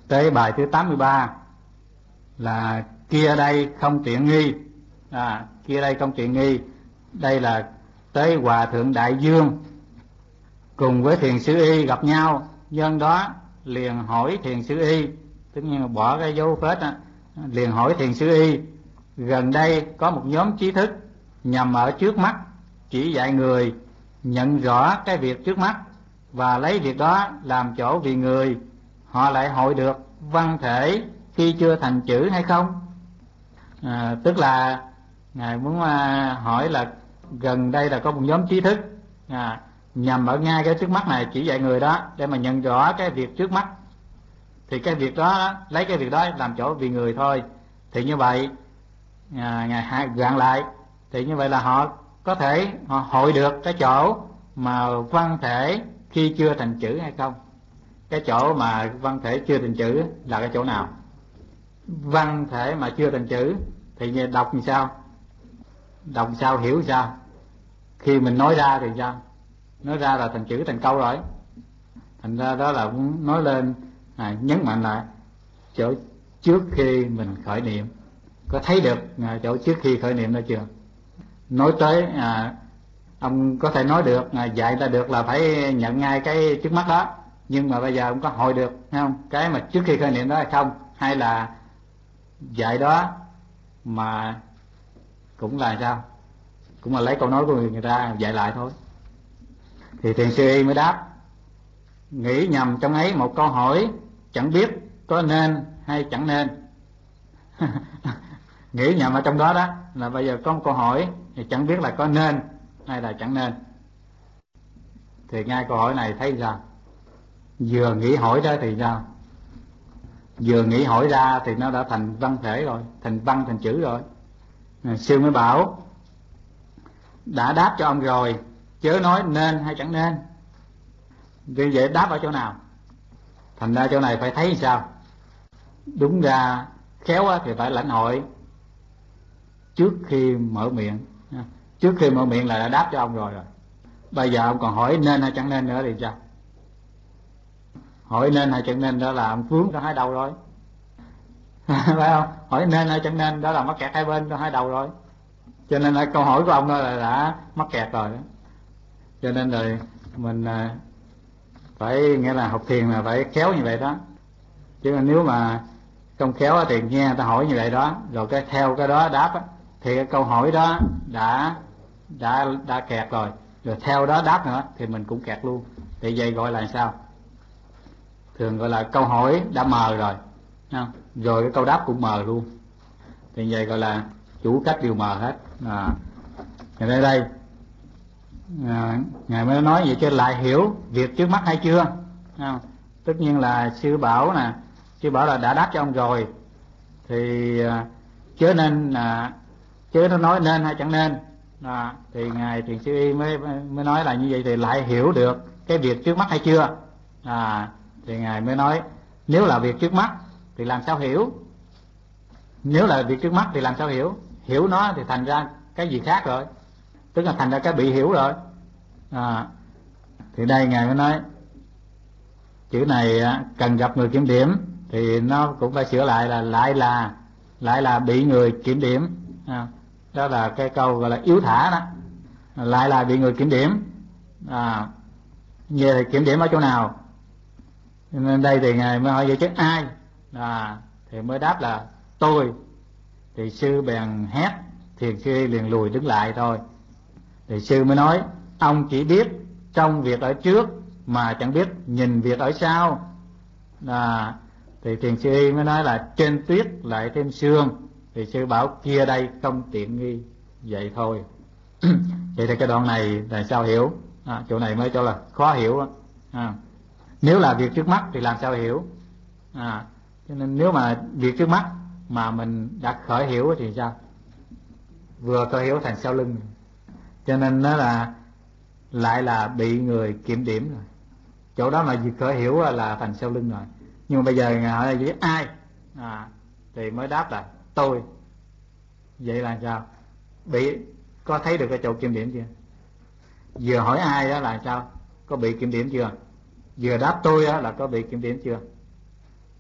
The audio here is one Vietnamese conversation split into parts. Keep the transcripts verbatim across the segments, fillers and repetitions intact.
Tới bài thứ tám mươi ba là kia đây không tiện nghi. À, kia đây không tiện nghi. Đây là tới Hòa Thượng Đại Dương cùng với Thiền Sư Y gặp nhau, nhân đó liền hỏi Thiền Sư Y, tất nhiên là bỏ cái dấu phết á, liền hỏi Thiền Sư Y: gần đây có một nhóm trí thức nhằm ở trước mắt chỉ dạy người nhận rõ cái việc trước mắt và lấy việc đó làm chỗ vì người, họ lại hội được văn thể khi chưa thành chữ hay không? À, tức là ngài muốn à, hỏi là gần đây là có một nhóm trí thức à, nhằm ở ngay cái trước mắt này chỉ dạy người đó để mà nhận rõ cái việc trước mắt, thì cái việc đó lấy cái việc đó làm chỗ vì người thôi. Thì như vậy à, ngài hai gạn lại, thì như vậy là họ có thể họ hội được cái chỗ mà văn thể khi chưa thành chữ hay không? Cái chỗ mà văn thể chưa thành chữ là cái chỗ nào? Văn thể mà chưa thành chữ thì đọc như sao? Đọc sao, hiểu sao? Khi mình nói ra thì sao? Nói ra là thành chữ thành câu rồi. Thành ra đó là muốn nói lên à, nhấn mạnh lại chỗ trước khi mình khởi niệm. Có thấy được à, chỗ trước khi khởi niệm đó chưa? Nói tới à, ông có thể nói được à, dạy ta được là phải nhận ngay cái trước mắt đó, nhưng mà bây giờ ông có hội được thấy không? Cái mà trước khi khởi niệm đó hay không? Hay là dạy đó mà cũng là sao? Cũng là lấy câu nói của người, người ta dạy lại thôi. Thì Thiền Sư Y mới đáp: nghĩ nhầm trong ấy một câu hỏi, chẳng biết có nên hay chẳng nên. Nghĩ nhầm ở trong đó đó là bây giờ có một câu hỏi thì chẳng biết là có nên hay là chẳng nên. Thì ngay câu hỏi này thấy sao? Vừa nghĩ hỏi đó thì sao? Vừa nghĩ hỏi ra thì nó đã thành văn thể rồi, thành văn thành chữ rồi. Sư mới bảo đã đáp cho ông rồi, chớ nói nên hay chẳng nên. Vì vậy đáp ở chỗ nào? Thành ra chỗ này phải thấy sao? Đúng ra khéo thì phải lãnh hội trước khi mở miệng. Trước khi mở miệng là đã đáp cho ông rồi rồi. Bây giờ ông còn hỏi nên hay chẳng nên nữa thì sao? Hỏi nên hay chẳng nên đó là ông vướng ra hai đầu rồi. Phải không? Hỏi nên hay chẳng nên đó là mắc kẹt hai bên ra hai đầu rồi. Cho nên là câu hỏi của ông đó là đã mắc kẹt rồi đó. Cho nên rồi mình phải, nghĩa là học thiền là phải khéo như vậy đó. Chứ nếu mà không khéo thì nghe người ta hỏi như vậy đó, rồi cái theo cái đó đáp á, thì cái câu hỏi đó đã đã đã kẹt rồi, rồi theo đó đáp nữa thì mình cũng kẹt luôn. Thì vậy gọi là sao? Thường gọi là câu hỏi đã mờ rồi, không? Rồi cái câu đáp cũng mờ luôn. Thì vậy gọi là chủ cách đều mờ hết. À, ngày đây đây à, ngài mới nói vậy chứ lại hiểu việc trước mắt hay chưa? Không? Tất nhiên là sư bảo nè, sư bảo là đã đáp cho ông rồi, thì à, chớ nên là chớ nó nói nên hay chẳng nên. À, thì ngài Thiền Sư Y mới mới nói là như vậy thì lại hiểu được cái việc trước mắt hay chưa? À, thì ngài mới nói nếu là việc trước mắt thì làm sao hiểu? Nếu là việc trước mắt thì làm sao hiểu? Hiểu nó thì thành ra cái gì khác rồi, tức là thành ra cái bị hiểu rồi. À, thì đây ngài mới nói chữ này cần gặp người kiểm điểm, thì nó cũng phải sửa lại là lại là lại là bị người kiểm điểm. À, đó là cái câu gọi là yếu thả đó, lại là bị người kiểm điểm. À, như thì kiểm điểm ở chỗ nào? Nên đây thì ngài mới hỏi vậy chứ ai? À, thì mới đáp là tôi. Thì sư bèn hét, Thiền Sư liền lùi đứng lại thôi. Thì sư mới nói ông chỉ biết trong việc ở trước mà chẳng biết nhìn việc ở sau. À, thì Thiền Sư Y mới nói là trên tuyết lại thêm sương. Thì sư bảo kia đây không tiện nghi. Vậy thôi. Vậy thì cái đoạn này là sao hiểu? À, chỗ này mới cho là khó hiểu. À, nếu là việc trước mắt thì làm sao hiểu? À, cho nên nếu mà việc trước mắt mà mình đã khởi hiểu thì sao? Vừa khởi hiểu thành sau lưng. Cho nên nó là lại là bị người kiểm điểm rồi. Chỗ đó mà việc khởi hiểu là thành sau lưng rồi. Nhưng mà bây giờ ngài hỏi là ai? À, thì mới đáp là tôi. Vậy là sao? Bị có thấy được cái chỗ kiểm điểm chưa? Vừa hỏi ai đó là sao? Có bị kiểm điểm chưa? Vừa đáp tôi đó là có bị kiểm điểm chưa?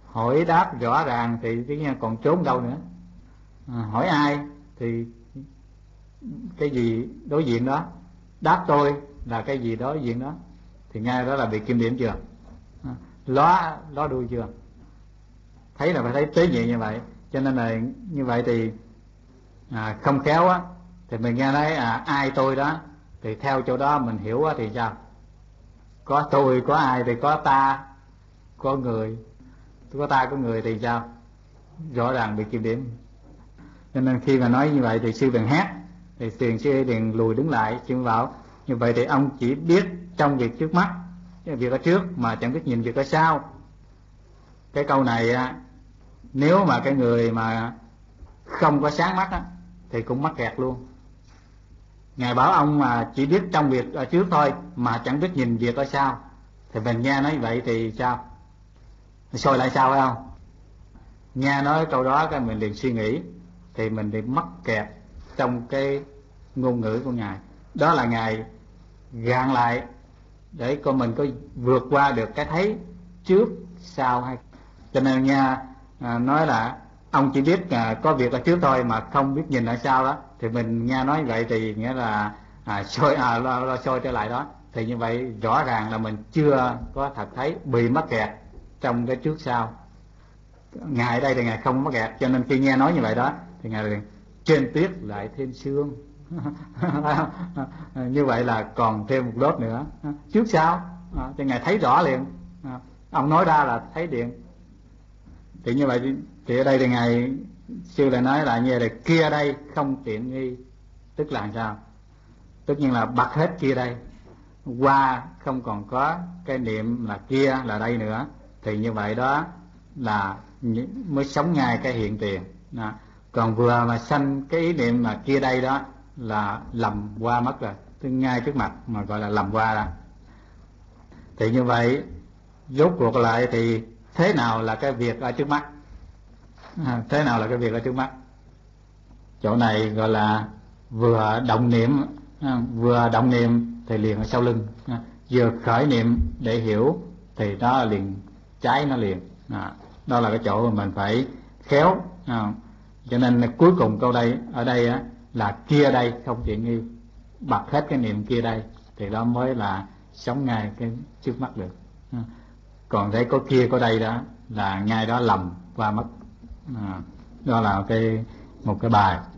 hỏi đáp rõ ràng thì tự nhiên còn trốn đâu nữa. À, hỏi ai thì cái gì đối diện đó, đáp tôi là cái gì đối diện đó, thì ngay đó là bị kiểm điểm chưa, à, ló ló đuôi chưa. Thấy là phải thấy tế nhị như vậy. Cho nên là như vậy thì à, không khéo á thì mình nghe nói à, ai tôi đó, thì theo chỗ đó mình hiểu á thì sao? Có tôi, có ai thì có ta, có người, có ta có người thì sao? Rõ ràng bị kiểm điểm. Cho nên khi mà nói như vậy thì sư bèn hát, thì tiền sư liền lùi đứng lại. Sư bảo như vậy thì ông chỉ biết trong việc trước mắt, việc ở trước mà chẳng biết nhìn việc ở sau. Cái câu này á, nếu mà cái người mà không có sáng mắt á thì cũng mắc kẹt luôn. Ngài bảo ông mà chỉ biết trong việc ở trước thôi mà chẳng biết nhìn việc ở sau, thì mình nghe nói vậy thì sao? Soi lại sao phải không? Nghe nói câu đó cái mình liền suy nghĩ, thì mình bị mắc kẹt trong cái ngôn ngữ của Ngài. Đó là Ngài gạn lại để coi mình có vượt qua được cái thấy trước sau hay. Cho nên nha, à, nói là ông chỉ biết à, có việc ở trước thôi mà không biết nhìn ở sau đó, thì mình nghe nói vậy thì nghĩa là à, soi à, lo, lo soi trở lại đó, thì như vậy rõ ràng là mình chưa có thật thấy, bị mắc kẹt trong cái trước sau. Ngài ở đây thì Ngài không mắc kẹt, cho nên khi nghe nói như vậy đó thì Ngài liền trên tuyết lại thêm sương. Như vậy là còn thêm một lớp nữa trước sau, à, cho Ngài thấy rõ liền. À, ông nói ra là thấy điện. Thì như vậy thì ở đây thì Ngài sư lại nói là như vậy, kia đây không tiện nghi, tức là sao? Tất nhiên là bật hết kia đây, qua không còn có cái niệm là kia là đây nữa, thì như vậy đó là mới sống ngay cái hiện tiền. Đó. Còn vừa mà sanh cái ý niệm mà kia đây đó là lầm qua mất rồi, tức ngay trước mặt mà gọi là lầm qua đó. Thì như vậy rốt cuộc lại thì thế nào là cái việc ở trước mắt? À, thế nào là cái việc ở trước mắt? Chỗ này gọi là vừa động niệm, à, vừa động niệm thì liền ở sau lưng, à, vừa khởi niệm để hiểu thì đó liền trái nó liền. À, đó là cái chỗ mà mình phải khéo. À, cho nên cuối cùng câu đây ở đây á, là kia đây không tiện nghi, bật hết cái niệm kia đây thì đó mới là sống ngay cái trước mắt được. À, còn thấy có kia có đây đó là ngay đó lầm qua mất. À, đó là cái một cái bài.